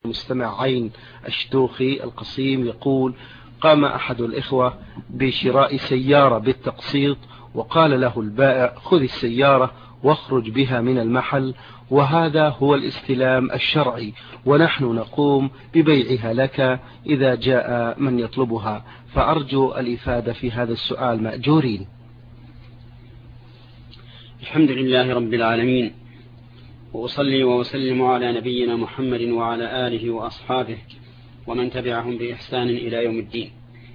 مستمع عين الشتوخي القصيم يقول: قام أحد الإخوة بشراء سيارة بالتقسيط، وقال له البائع: خذ السيارة واخرج بها من المحل، وهذا هو الاستلام الشرعي، ونحن نقوم ببيعها لك إذا جاء من يطلبها. فأرجو الإفادة في هذا السؤال مأجورين. الحمد لله رب العالمين، وأصلي وأسلم على نبينا محمد وعلى آله وأصحابه ومن تبعهم بإحسان إلى يوم الدين.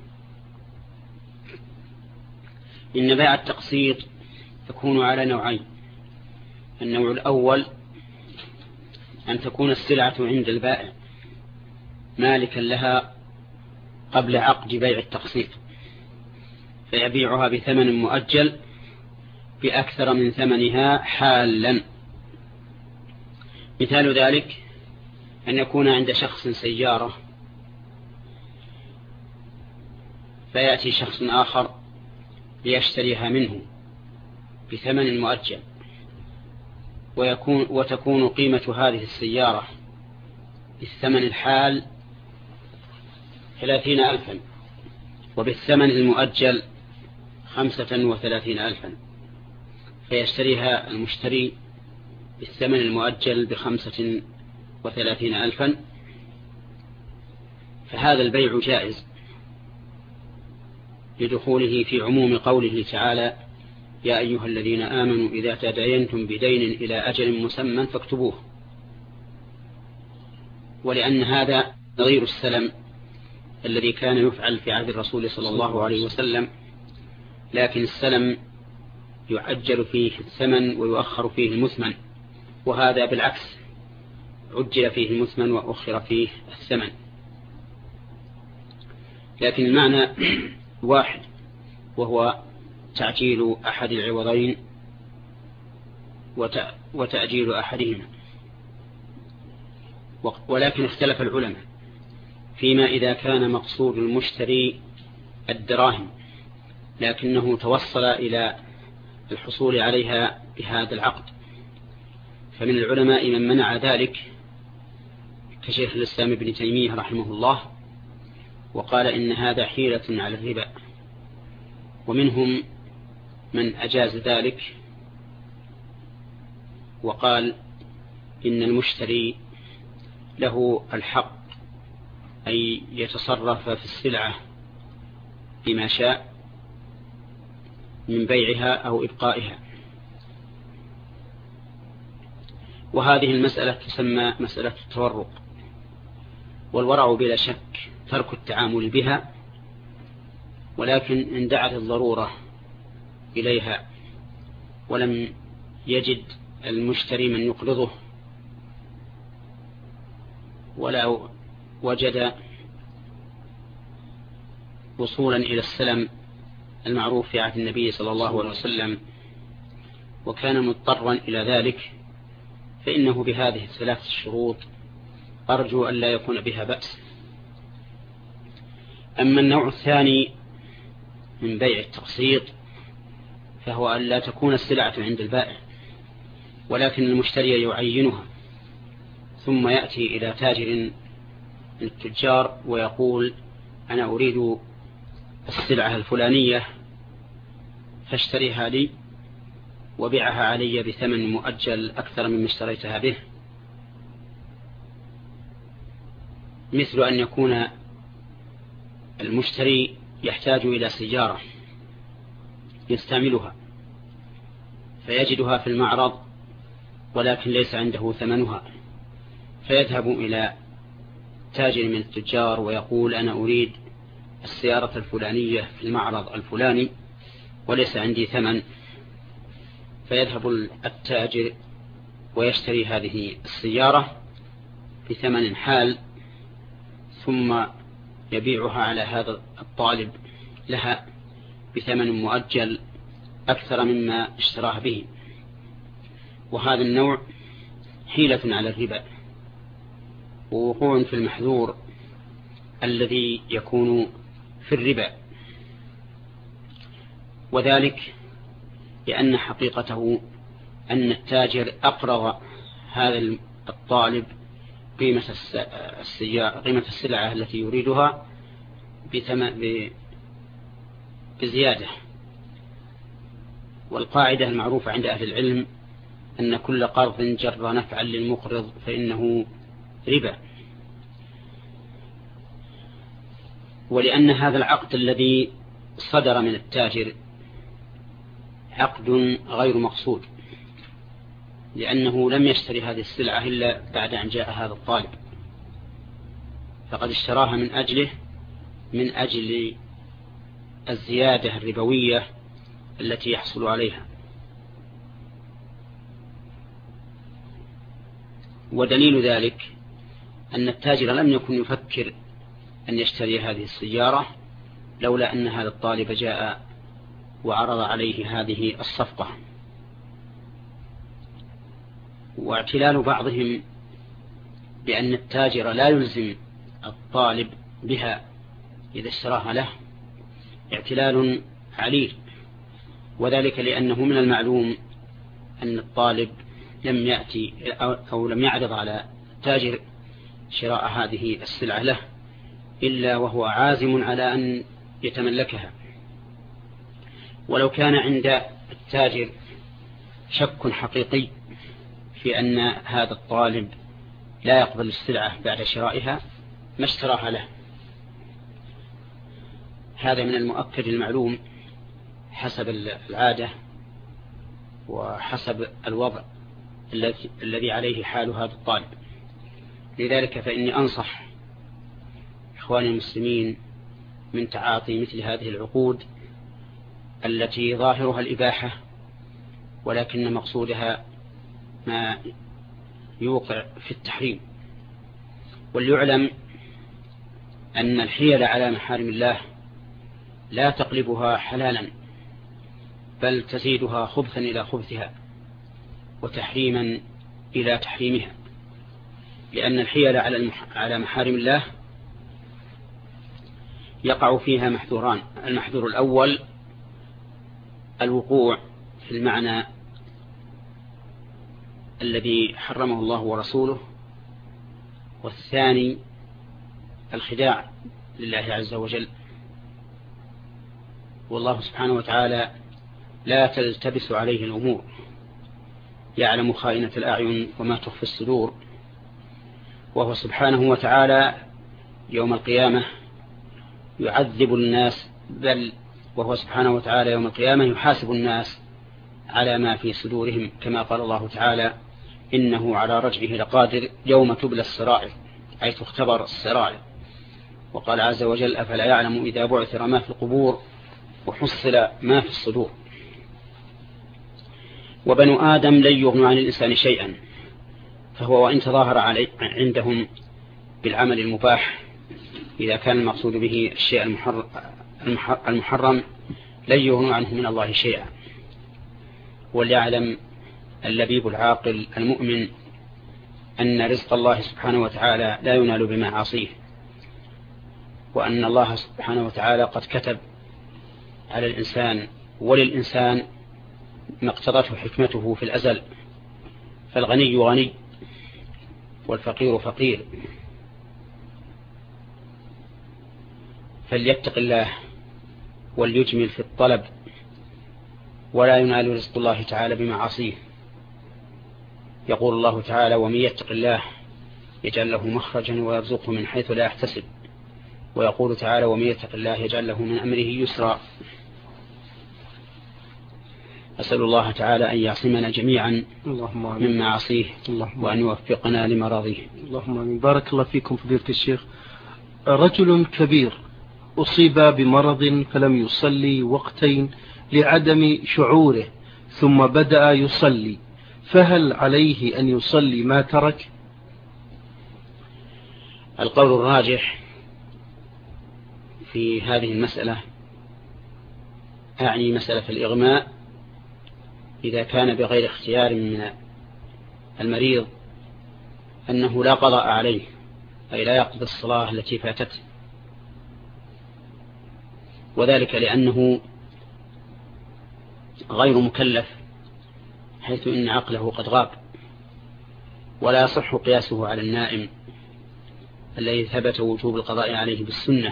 إن بيع التقسيط يكون على نوعين: النوع الأول أن تكون السلعة عند البائع مالكا لها قبل عقد بيع التقسيط، فيبيعها بثمن مؤجل بأكثر من ثمنها حالا. مثال ذلك أن يكون عند شخص سيارة، فيأتي شخص آخر ليشتريها منه بثمن مؤجل، وتكون قيمة هذه السيارة بالثمن الحال 30,000، وبالثمن المؤجل 35,000، فيشتريها المشتري بالثمن المؤجل 35,000، فهذا البيع جائز لدخوله في عموم قوله تعالى: يا أيها الذين آمنوا إذا تداينتم بدين إلى أجل مسمى فاكتبوه. ولأن هذا نظير السلم الذي كان يفعل في عهد الرسول صلى الله عليه وسلم، لكن السلم يعجل فيه الثمن ويؤخر فيه المثمن، وهذا بالعكس، عجل فيه المثمن وأخر فيه الثمن. لكن المعنى واحد، وهو تعجيل أحد العوضين وتأجيل أحدهما. ولكن اختلف العلماء فيما إذا كان مقصود المشتري الدراهم لكنه توصل إلى الحصول عليها بهذا العقد، فمن العلماء من منع ذلك كشيخ الإسلام ابن تيمية رحمه الله، وقال إن هذا حيلة على الربا، ومنهم من أجاز ذلك وقال إن المشتري له الحق أن يتصرف في السلعة بما شاء من بيعها أو إبقائها. وهذه المسألة تسمى مسألة التورق، والورع بلا شك ترك التعامل بها، ولكن إن دعت الضرورة إليها ولم يجد المشتري من يقرضه، ولا وجد وصولا إلى السلم المعروف في عهد النبي صلى الله عليه وسلم، وكان مضطرا إلى ذلك، فإنه بهذه الثلاث الشروط أرجو أن لا يكون بها بأس. أما النوع الثاني من بيع التقسيط فهو أن لا تكون السلعة عند البائع، ولكن المشتري يعينها، ثم يأتي إلى تاجر من التجار ويقول: أنا أريد السلعة الفلانية فاشتريها لي وبيعها علي بثمن مؤجل أكثر مما اشتريتها به. مثل أن يكون المشتري يحتاج إلى سيارة يستعملها، فيجدها في المعرض ولكن ليس عنده ثمنها، فيذهب إلى تاجر من التجار ويقول: أنا أريد السيارة الفلانية في المعرض الفلاني وليس عندي ثمن، فيذهب التاجر ويشتري هذه السيارة بثمن حال، ثم يبيعها على هذا الطالب لها بثمن مؤجل أكثر مما اشتراها به. وهذا النوع حيلة على الربا، ووقوع في المحذور الذي يكون في الربا، وذلك لأن حقيقته أن التاجر أقرض هذا الطالب قيمة السلعة التي يريدها بزيادة. والقاعدة المعروفة عند أهل العلم أن كل قرض جر نفعا للمقرض فإنه ربا. ولأن هذا العقد الذي صدر من التاجر عقد غير مقصود، لأنه لم يشتري هذه السلعة إلا بعد أن جاء هذا الطالب، فقد اشتراها من أجل الزيادة الربوية التي يحصل عليها. ودليل ذلك أن التاجر لم يكن يفكر أن يشتري هذه السيارة لولا أن هذا الطالب جاء وعرض عليه هذه الصفقة. واعتلال بعضهم بأن التاجر لا يلزم الطالب بها إذا اشتراها له اعتلال عليل، وذلك لأنه من المعلوم أن الطالب لم يأتي أو لم يعرض على التاجر شراء هذه السلعة له إلا وهو عازم على أن يتملكها. ولو كان عند التاجر شك حقيقي في أن هذا الطالب لا يقبل السلعة بعد شرائها ما اشتراها له. هذا من المؤكد المعلوم حسب العادة وحسب الوضع الذي عليه حال هذا الطالب. لذلك فإني أنصح إخواني المسلمين من تعاطي مثل هذه العقود التي ظاهرها الإباحة ولكن مقصودها ما يوقع في التحريم. وليعلم أن الحيل على محارم الله لا تقلبها حلالا بل تزيدها خبثا إلى خبثها وتحريما إلى تحريمها، لأن الحيل على محارم الله يقع فيها محذوران. المحذور الأول الوقوع في المعنى الذي حرمه الله ورسوله، والثاني الخداع لله عز وجل. والله سبحانه وتعالى لا تلتبس عليه الأمور، يعلم خائنة الأعين وما تخفي الصدور. وهو سبحانه وتعالى يوم القيامة يعذب الناس، بل وهو سبحانه وتعالى يوم القيامة يحاسب الناس على ما في صدورهم، كما قال الله تعالى إنه على رجعه لقادر يوم تبلى السرائر، أي تختبر السرائر. وقال عز وجل أفلا يعلم إذا بعثر ما في القبور وحصل ما في الصدور. وبنو آدم لن يغنوا عن الإنسان شيئا، فهو وإن تظاهر عندهم بالعمل المباح إذا كان المقصود به الشيء المحرم لن يغنوا عنه من الله شيئا. وليعلم اللبيب العاقل المؤمن أن رزق الله سبحانه وتعالى لا ينال بمعاصيه، وأن الله سبحانه وتعالى قد كتب على الإنسان وللإنسان ما اقتضته حكمته في الأزل، فالغني غني والفقير فقير، فليتق الله وليجمل في الطلب ولا ينال رزق الله تعالى بمعاصيه. يقول الله تعالى ومن يتق الله يجعل له مخرجا ويرزقه من حيث لا يحتسب. ويقول تعالى ومن يتق الله يجعل له من أمره يسرا. أسأل الله تعالى أن يعصمنا جميعا من معاصيه وأن يوفقنا لمراضيه. اللهم آمين. بارك الله فيكم فضيلة الشيخ. رجل كبير أصيب بمرض فلم يصلي وقتين لعدم شعوره ثم بدأ يصلي، فهل عليه أن يصلي ما ترك؟ القول الراجح في هذه المسألة، أعني مسألة الإغماء، إذا كان بغير اختيار من المريض أنه لا قضاء عليه، أي لا يقضي الصلاة التي فاتته، وذلك لأنه غير مكلف حيث إن عقله قد غاب، ولا يصح قياسه على النائم الذي ثبت وجوب القضاء عليه بالسنة،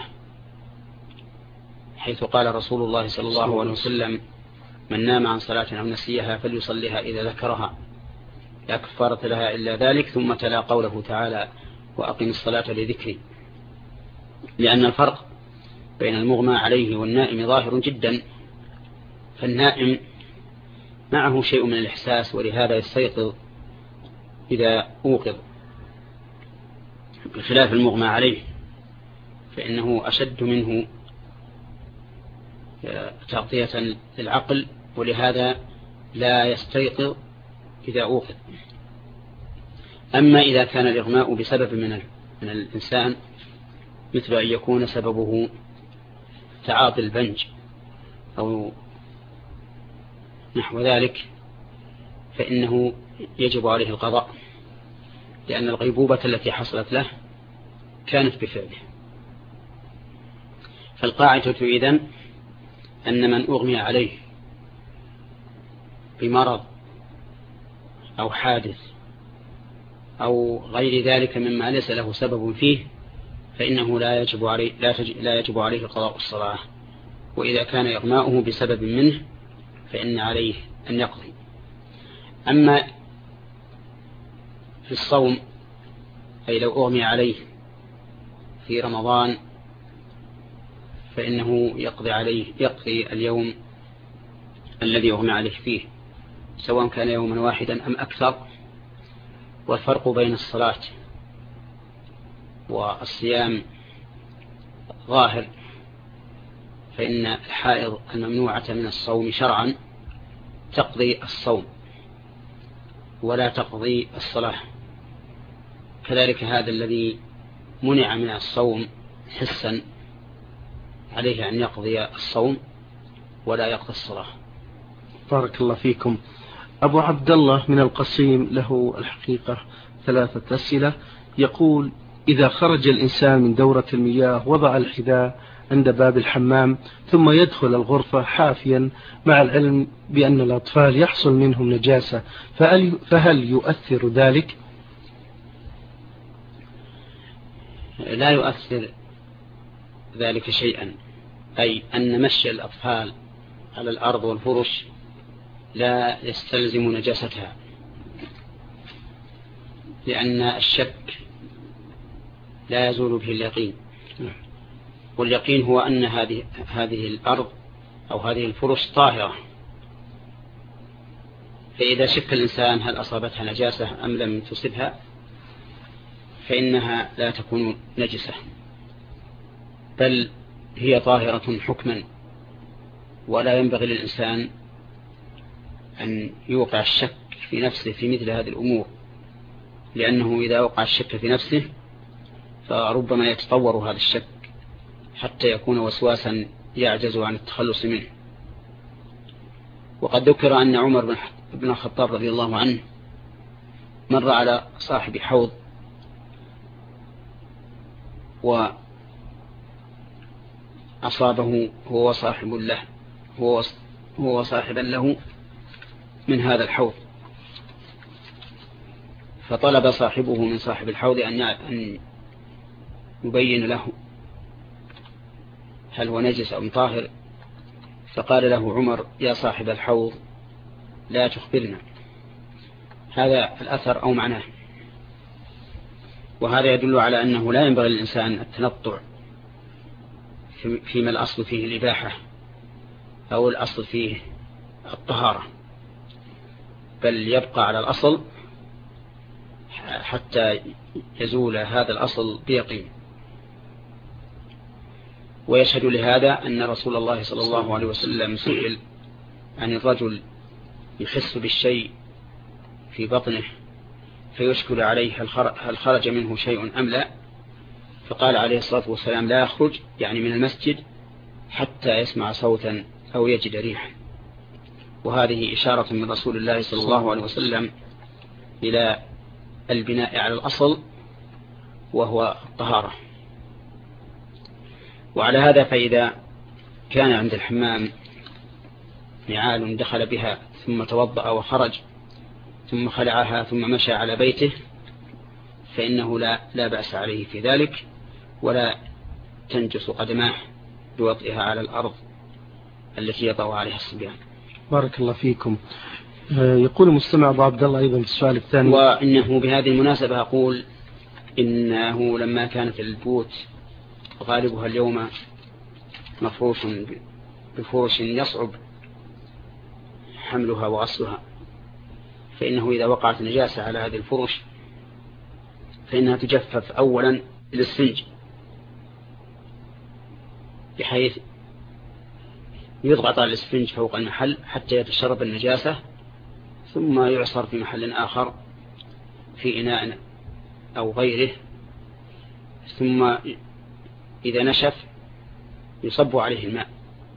حيث قال رسول الله صلى الله عليه وسلم: من نام عن صلاة أو نسيها فليصليها إذا ذكرها لا كفارة لها إلا ذلك، ثم تلا قوله تعالى: وأقم الصلاة لذكري. لأن الفرق بين المغمى عليه والنائم ظاهر جدا، فالنائم معه شيء من الإحساس ولهذا يستيقظ إذا أوقظ، بخلاف المغمى عليه فإنه أشد منه تغطية للعقل ولهذا لا يستيقظ إذا أوقظ. أما إذا كان الإغماء بسبب من الإنسان، مثل أن يكون سببه تعاطي البنج أو نحو ذلك، فإنه يجب عليه القضاء، لأن الغيبوبة التي حصلت له كانت بفعله. فالقاعدة إذن أن من أغمي عليه بمرض أو حادث أو غير ذلك مما ليس له سبب فيه فإنه لا يجب عليه قضاء الصلاة، وإذا كان إغماؤه بسبب منه فإن عليه أن يقضي. أما في الصوم، أي لو أغمي عليه في رمضان فإنه يقضي اليوم الذي أغمي عليه فيه، سواء كان يوما واحدا أم أكثر. والفرق بين الصلاة والصيام ظاهر، فإن الحائض الممنوعة من الصوم شرعا تقضي الصوم ولا تقضي الصلاة، كذلك هذا الذي منع من الصوم حسا عليه أن يقضي الصوم ولا يقضي الصلاة. بارك الله فيكم. أبو عبد الله من القصيم له الحقيقة 3 أسئلة. يقول: إذا خرج الإنسان من دورة المياه وضع الحذاء عند باب الحمام ثم يدخل الغرفة حافيا مع العلم بأن الأطفال يحصل منهم نجاسة، فهل يؤثر ذلك؟ لا يؤثر ذلك شيئا، أي أن مشي الأطفال على الأرض والفرش لا يستلزم نجاستها، لأن الشك لا يزول به اليقين، واليقين هو أن هذه الأرض أو هذه الفرش طاهرة. فإذا شك الإنسان هل أصابتها نجاسة أم لم تصبها فإنها لا تكون نجسة، بل هي طاهرة حكما. ولا ينبغي للإنسان أن يوقع الشك في نفسه في مثل هذه الأمور، لأنه إذا وقع الشك في نفسه فربما يتطور هذا الشك حتى يكون وسواسا يعجز عن التخلص منه. وقد ذكر أن عمر بن الخطاب رضي الله عنه مر على صاحب حوض وأصابه هو صاحبا له من هذا الحوض، فطلب صاحبه من صاحب الحوض أن يبين له هل هو نجس أم طاهر، فقال له عمر: يا صاحب الحوض لا تخبرنا. هذا الأثر أو معناه. وهذا يدل على أنه لا ينبغي للإنسان التنطع فيما الأصل فيه الإباحة أو الأصل فيه الطهارة، بل يبقى على الأصل حتى يزول هذا الأصل بيقين. ويشهد لهذا أن رسول الله صلى الله عليه وسلم سئل عن الرجل يحس بالشيء في بطنه فيشكل عليه هل خرج منه شيء أم لا، فقال عليه الصلاة والسلام: لا يخرج، يعني من المسجد، حتى يسمع صوتا أو يجد ريحا. وهذه إشارة من رسول الله صلى الله عليه وسلم إلى البناء على الأصل وهو الطهارة. وعلى هذا فإذا كان عند الحمام نعال دخل بها ثم توضأ وخرج ثم خلعها ثم مشى على بيته، فإنه لا بأس عليه في ذلك، ولا تنجس قدماه بوطئها على الأرض التي يضع عليها الصبيان. بارك الله فيكم. يقول المستمع أبو عبد الله أيضا في السؤال الثاني، وإنه بهذه المناسبة أقول إنه لما كانت البيوت غالبها اليوم مفروش بفرش يصعب حملها وغسلها، فإنه إذا وقعت نجاسة على هذه الفرش فإنها تجفف أولا للسنج، بحيث يضغط على الاسفنج فوق المحل حتى يتشرب النجاسة، ثم يعصر في محل آخر في إناء أو غيره، ثم إذا نشف يصب عليه الماء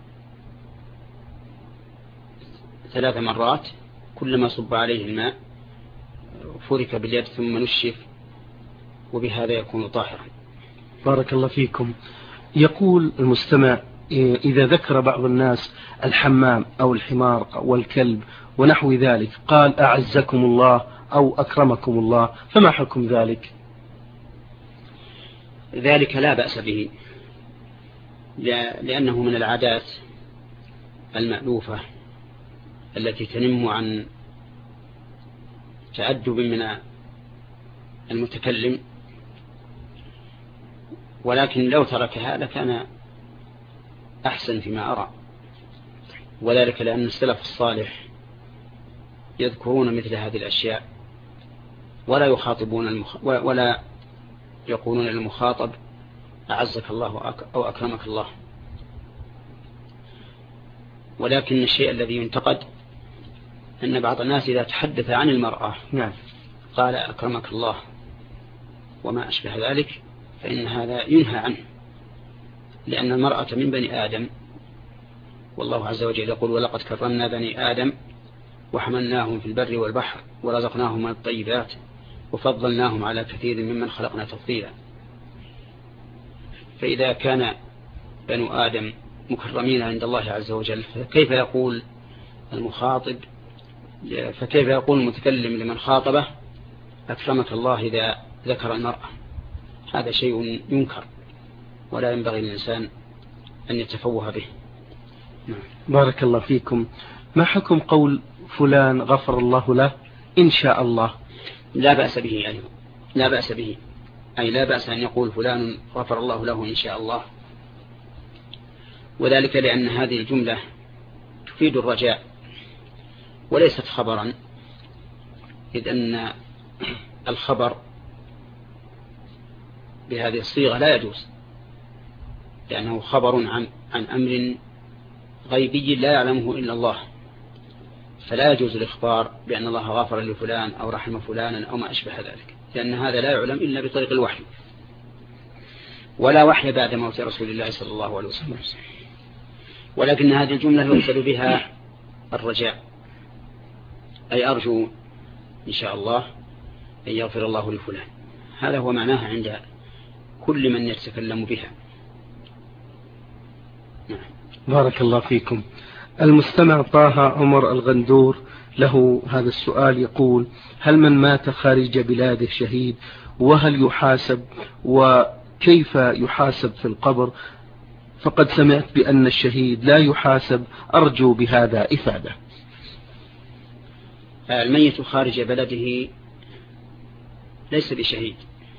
3 مرات، كلما صب عليه الماء فرك باليد ثم نشف، وبهذا يكون طاهرا. بارك الله فيكم. يقول المستمع: إذا ذكر بعض الناس الحمام أو الحمار والكلب ونحو ذلك قال أعزكم الله أو أكرمكم الله، فما حكم ذلك؟ ذلك لا بأس به، لأنه من العادات المألوفة التي تنم عن تأدب من المتكلم، ولكن لو تركها لكان أحسن فيما أرى، وذلك لأن السلف الصالح يذكرون مثل هذه الأشياء ولا يخاطبون ولا يقولون للمخاطب أعزك الله أو أكرمك الله. ولكن الشيء الذي ينتقد أن بعض الناس إذا تحدث عن المرأة قال أكرمك الله وما أشبه ذلك، فإن هذا ينهى عنه، لأن المرأة من بني آدم، والله عز وجل يقول ولقد كرمنا بني آدم وحملناهم في البر والبحر ورزقناهم من الطيبات وفضلناهم على كثير ممن خلقنا تفضيلا. فإذا كان بنو آدم مكرمين عند الله عز وجل، فكيف يقول المتكلم لمن خاطبه أكرمك الله إذا ذكر المرأة؟ هذا شيء ينكر ولا ينبغي للإنسان أن يتفوه به. بارك الله فيكم. ما حكم قول فلان غفر الله له إن شاء الله؟ لا بأس به أيضا، لا بأس به، أي لا بأس أن يقول فلان غفر الله له إن شاء الله، وذلك لأن هذه الجملة تفيد الرجاء وليست خبرا، إذ أن الخبر بهذه الصيغة لا يجوز، لأنه خبر عن أمر غيبي لا يعلمه إلا الله، فلا يجوز الإخبار بأن الله غفر لفلان أو رحم فلانا أو ما أشبه ذلك، لأن هذا لا يعلم إلا بطريق الوحي، ولا وحي بعد موت رسول الله صلى الله عليه وسلم. ولكن هذه الجملة يقصد بها الرجاء، أي أرجو إن شاء الله أن يغفر الله لفلان، هذا هو معناها عند كل من يتكلم بها. بارك الله فيكم. المستمع طه عمر الغندور له هذا السؤال، يقول: هل من مات خارج بلاده شهيد، وهل يحاسب، وكيف يحاسب في القبر؟ فقد سمعت بأن الشهيد لا يحاسب، أرجو بهذا إفادة. الميت خارج بلده ليس بشهيد،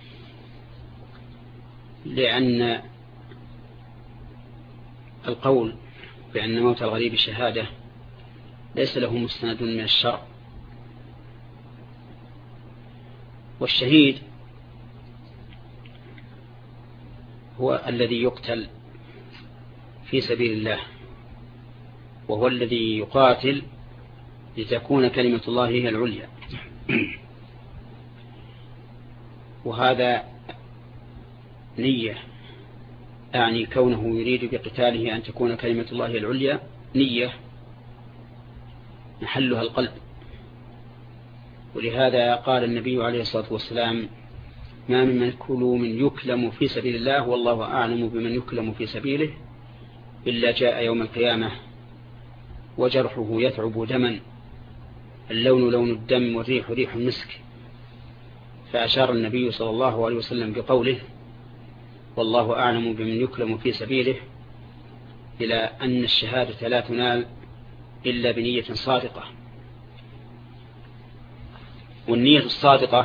لأن القول بأن موت الغريب شهادة ليس له مستند من الشرع، والشهيد هو الذي يقتل في سبيل الله، وهو الذي يقاتل لتكون كلمة الله هي العليا، وهذا نية، يعني كونه يريد بقتاله أن تكون كلمة الله هي العليا، نية محلها القلب. ولهذا قال النبي عليه الصلاة والسلام: ما من مكلوم يكلم في سبيل الله والله أعلم بمن يكلم في سبيله إلا جاء يوم القيامة وجرحه يثعب دما، اللون لون الدم والريح ريح المسك، فأشار النبي صلى الله عليه وسلم بقوله والله أعلم بمن يكلم في سبيله إلى أن الشهادة لا تنال إلا بنية صادقة. والنية الصادقة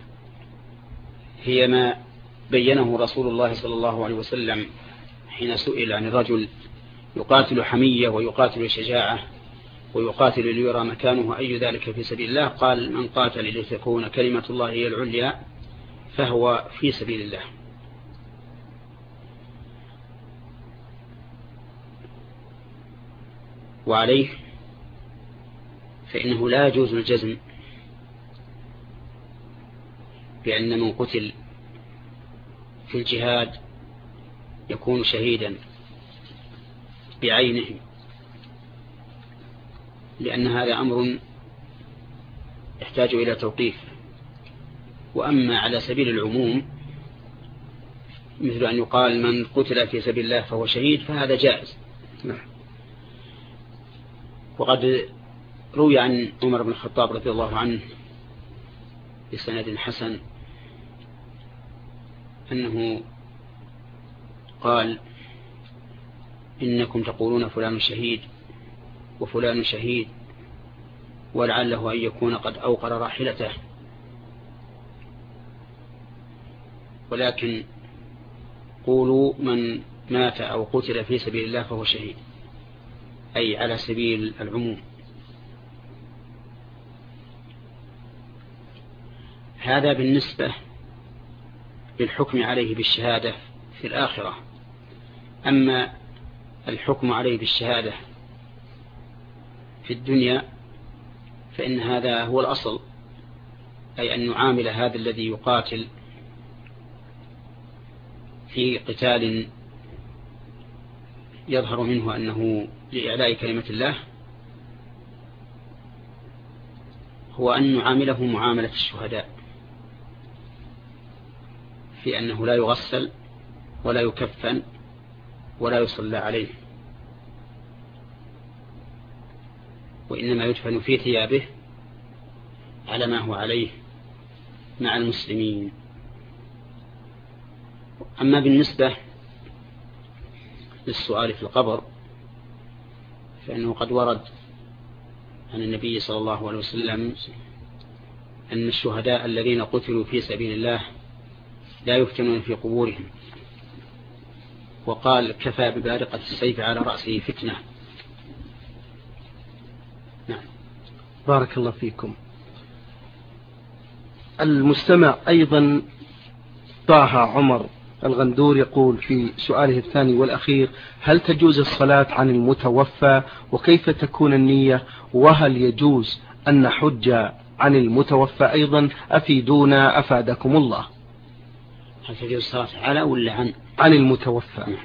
هي ما بينه رسول الله صلى الله عليه وسلم حين سئل عن الرجل يقاتل حمية ويقاتل شجاعة ويقاتل ليرى مكانه أي ذلك في سبيل الله، قال من قاتل لتكون كلمة الله هي العليا فهو في سبيل الله. وعليه فإنه لا يجوز الجزم بأن من قتل في الجهاد يكون شهيدا بعينه، لأن هذا أمر يحتاج إلى توقيف. وأما على سبيل العموم مثل أن يقال من قتل في سبيل الله فهو شهيد فهذا جائز. وقد روي عن عمر بن الخطاب رضي الله عنه بسند حسن أنه قال إنكم تقولون فلان شهيد وفلان شهيد ولعله أن يكون قد أوقر راحلته، ولكن قولوا من مات أو قتل في سبيل الله فهو شهيد، أي على سبيل العموم. هذا بالنسبة للحكم عليه بالشهادة في الآخرة. أما الحكم عليه بالشهادة في الدنيا فإن هذا هو الأصل، أي أن نعامل هذا الذي يقاتل في قتال يظهر منه أنه لإعلاء كلمة الله هو أن نعامله معاملة الشهداء، في أنه لا يغسل ولا يكفن ولا يصلى عليه، وإنما يدفن في ثيابه على ما هو عليه مع المسلمين. أما بالنسبة للسؤال في القبر فإنه قد ورد عن النبي صلى الله عليه وسلم أن الشهداء الذين قتلوا في سبيل الله لا يفتنون في قبورهم، وقال كفى ببارقة السيف على رأسه فتنة. نعم. بارك الله فيكم. المستمع أيضا طه عمر الغندور يقول في سؤاله الثاني والأخير: هل تجوز الصلاة عن المتوفى وكيف تكون النية، وهل يجوز أن نحج عن المتوفى أيضا؟ أفيدونا أفادكم الله. هل تجوز الصلاة على ولا عن المتوفى؟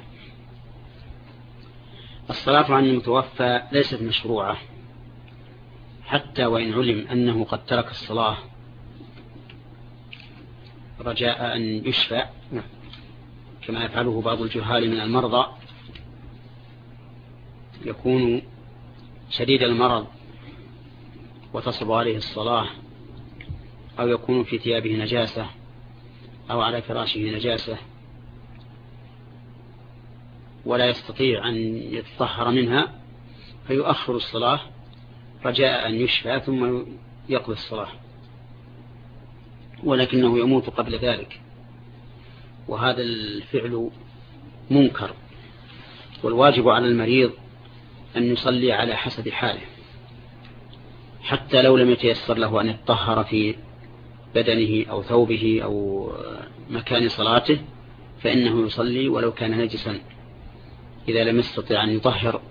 الصلاة عن المتوفى ليست مشروعة حتى وإن علم أنه قد ترك الصلاة رجاء أن يشفى، كما يفعله بعض الجهال من المرضى، يكون شديد المرض وتصب عليه الصلاة، أو يكون في ثيابه نجاسة أو على فراشه نجاسة ولا يستطيع أن يتطهر منها فيؤخر الصلاة رجاء أن يشفى ثم يقضي الصلاة، ولكنه يموت قبل ذلك، وهذا الفعل منكر. والواجب على المريض أن يصلي على حسب حاله، حتى لو لم يتيسر له أن يتطهر في بدنه أو ثوبه أو مكان صلاته فإنه يصلي ولو كان نجسا إذا لم يستطع أن يطهر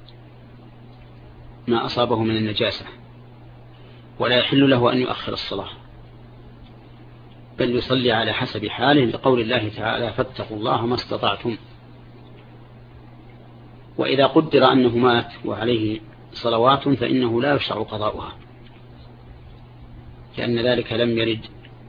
ما أصابه من النجاسة، ولا يحل له أن يؤخر الصلاة، بل يصلي على حسب حاله، لقول الله تعالى: فاتقوا الله ما استطعتم. وإذا قدر أنه مات وعليه صلوات فإنه لا يشرع قضاؤها، لأن ذلك لم يرد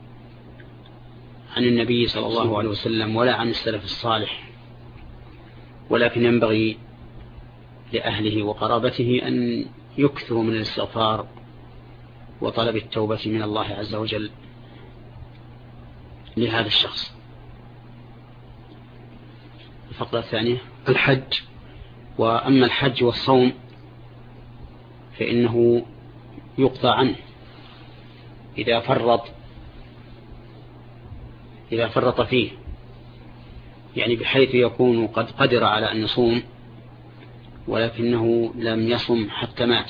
عن النبي صلى الله عليه وسلم ولا عن السلف الصالح، ولكن ينبغي لأهله وقرابته أن يكثروا من الاستغفار وطلب التوبة من الله عز وجل. لهذا الشخص. الفقرة الثانية الحج. وأما الحج والصوم فإنه يقضى عنه إذا فرط فيه، يعني بحيث يكون قد قدر على أن يصوم ولكنه لم يصم حتى مات.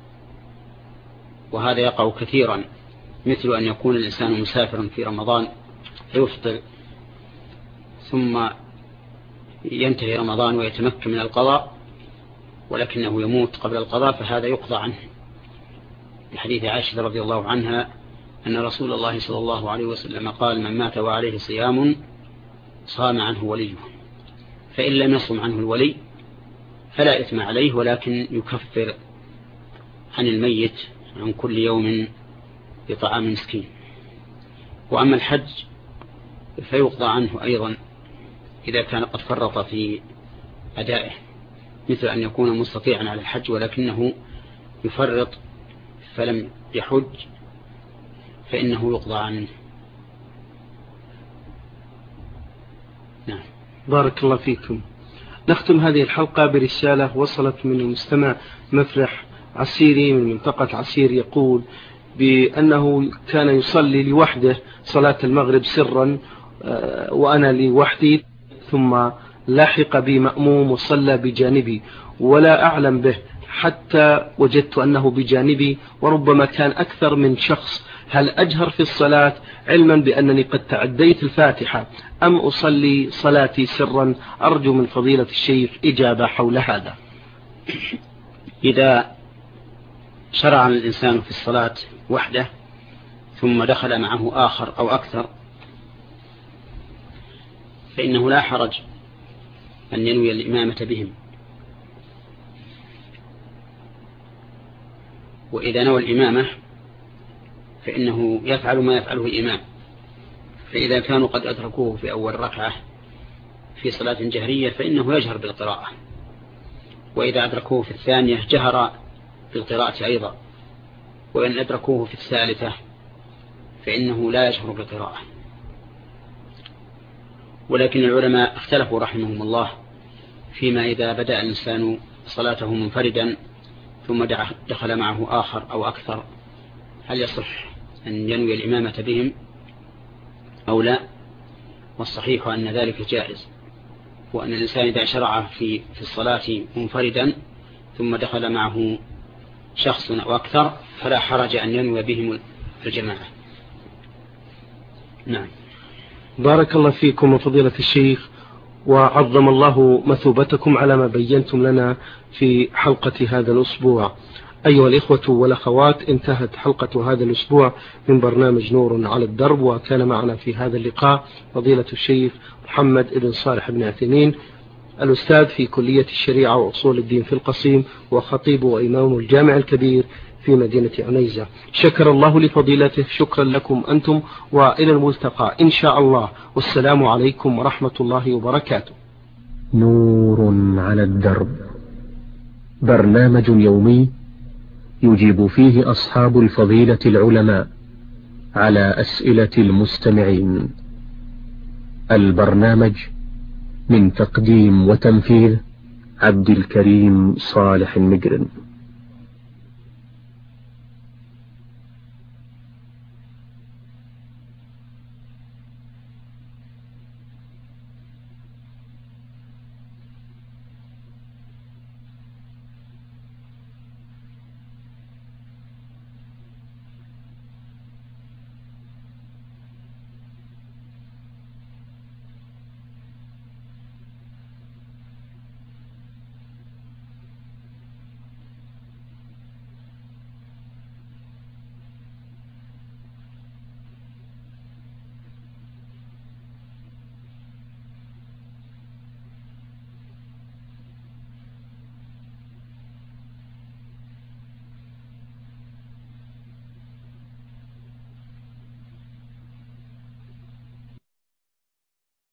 وهذا يقع كثيرا، مثل أن يكون الإنسان مسافرا في رمضان فيفطر ثم ينتهي رمضان ويتمكن من القضاء ولكنه يموت قبل القضاء، فهذا يقضى عنه، لحديث عائشة رضي الله عنها أن رسول الله صلى الله عليه وسلم قال: من مات وعليه صيام صام عنه وليه، فإن لم يصم عنه الولي فلا إثم عليه، ولكن يكفر عن الميت عن كل يوم بطعام مسكين. وأما الحج فيقضى عنه أيضا إذا كان قد فرط في أدائه، مثل أن يكون مستطيعا على الحج ولكنه يفرط فلم يحج، فإنه يقضى عنه. نعم. بارك الله فيكم. نختم هذه الحلقة برسالة وصلت من المستمع مفرح عسيري من منطقة عسير، يقول بأنه كان يصلي لوحده صلاة المغرب سرا وأنا لوحدي، ثم لاحق بي مأموم وصلى بجانبي ولا أعلم به حتى وجدت أنه بجانبي وربما كان أكثر من شخص. هل أجهر في الصلاة علما بأنني قد تعديت الفاتحة أم أصلي صلاتي سرا؟ أرجو من فضيلة الشيخ إجابة حول هذا. إذا شرع الإنسان في الصلاة وحده ثم دخل معه آخر أو أكثر فإنه لا حرج أن ينوي الإمامة بهم، وإذا نوى الإمامة فإنه يفعل ما يفعله الإمام. فإذا كانوا قد أدركوه في أول ركعة في صلاة جهرية فإنه يجهر بالقراءة، وإذا أدركوه في الثانية جهر بالقراءة أيضا، وإن أدركوه في الثالثة فإنه لا يجهر بالقراءة. ولكن العلماء اختلفوا رحمهم الله فيما إذا بدأ الإنسان صلاته منفردا ثم دخل معه آخر أو أكثر، هل يصح أن ينوي الإمامة بهم أو لا؟ والصحيح أن ذلك جائز، وأن الإنسان إذا شرع في الصلاة منفردا ثم دخل معه شخص أو أكثر فلا حرج أن ينوي بهم الجماعة. نعم. بارك الله فيكم وفضيلة الشيخ، وعظم الله مثوبتكم على ما بينتم لنا في حلقة هذا الأسبوع. أيها الإخوة والأخوات، انتهت حلقة هذا الأسبوع من برنامج نور على الدرب، وكان معنا في هذا اللقاء فضيلة الشيخ محمد بن صالح بن عثيمين، الأستاذ في كلية الشريعة وأصول الدين في القصيم، وخطيب وإمام الجامع الكبير في مدينة عنيزة. شكر الله لفضيلته، شكرا لكم أنتم، وإلى الملتقى إن شاء الله، والسلام عليكم ورحمة الله وبركاته. نور على الدرب، برنامج يومي يجيب فيه أصحاب الفضيلة العلماء على أسئلة المستمعين. البرنامج من تقديم وتنفيذ عبد الكريم صالح المجرم.